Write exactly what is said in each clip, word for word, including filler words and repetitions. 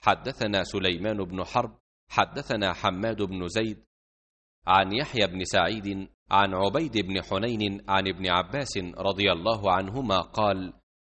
حدثنا سليمان بن حرب حدثنا حماد بن زيد عن يحيى بن سعيد عن عبيد بن حنين عن ابن عباس رضي الله عنهما قال: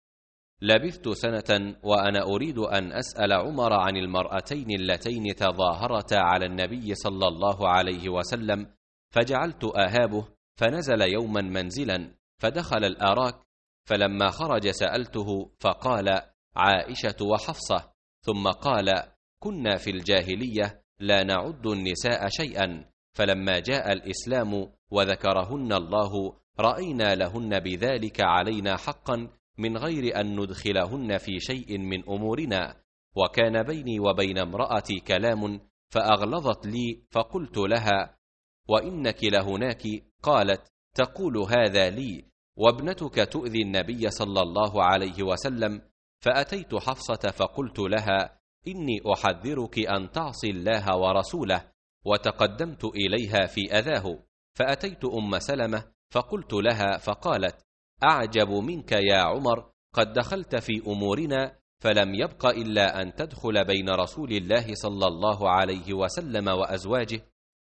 لبثت سنة وأنا أريد أن أسأل عمر عن المرأتين اللتين تظاهرتا على النبي صلى الله عليه وسلم، فجعلت أهابه، فنزل يوما منزلا فدخل الآراك، فلما خرج سألته فقال: عائشة وحفصة. ثم قال: كنا في الجاهلية لا نعد النساء شيئا، فلما جاء الإسلام وذكرهن الله رأينا لهن بذلك علينا حقا من غير أن ندخلهن في شيء من أمورنا. وكان بيني وبين امرأتي كلام فأغلظت لي، فقلت لها: وإنك لهناك؟ قالت: تقول هذا لي وابنتك تؤذي النبي صلى الله عليه وسلم. فأتيت حفصة فقلت لها: إني أحذرك أن تعصي الله ورسوله، وتقدمت إليها في أذاه. فأتيت أم سلمة فقلت لها، فقالت: أعجب منك يا عمر، قد دخلت في أمورنا فلم يبق إلا أن تدخل بين رسول الله صلى الله عليه وسلم وأزواجه.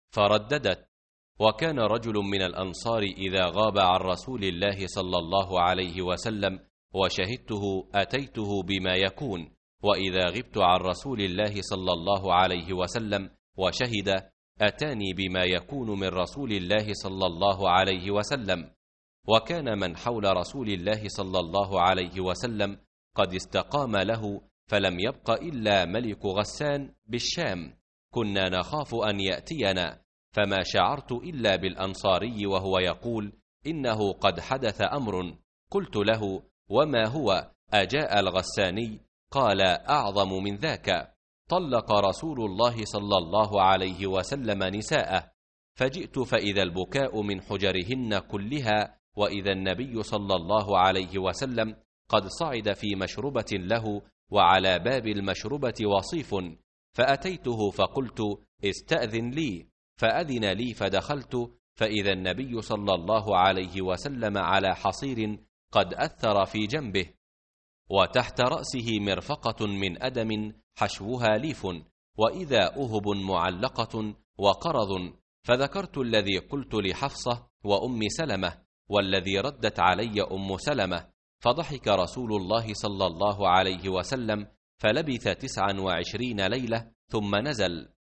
فرددت: وكان رجل من الأنصار إذا غاب عن رسول الله صلى الله عليه وسلم وشهدته أتيته بما يكون، وإذا غبت عن رسول الله صلى الله عليه وسلم وشهد أتاني بما يكون من رسول الله صلى الله عليه وسلم. وكان من حول رسول الله صلى الله عليه وسلم قد استقام له، فلم يبق إلا ملك غسان بالشام، كنا نخاف أن يأتينا، فما شعرت إلا بالأنصاري وهو يقول: إنه قد حدث أمر. قلت له: وما هو؟ أجاء الغساني؟ قال: أعظم من ذاك، طلق رسول الله صلى الله عليه وسلم نساءه، فجئت فإذا البكاء من حجرهن كلها، وإذا النبي صلى الله عليه وسلم قد صعد في مشربة له، وعلى باب المشربة وصيف، فأتيته فقلت: استأذن لي، فأذن لي فدخلت، فإذا النبي صلى الله عليه وسلم على حصير قد أثر في جنبه، وتحت رأسه مرفقة من أدم حشوها ليف، وإذا أهب معلقة وقرض. فذكرت الذي قلت لحفصة وأم سلمة، والذي ردت علي أم سلمة، فضحك رسول الله صلى الله عليه وسلم، فلبث تسعا وعشرين ليلة ثم نزل.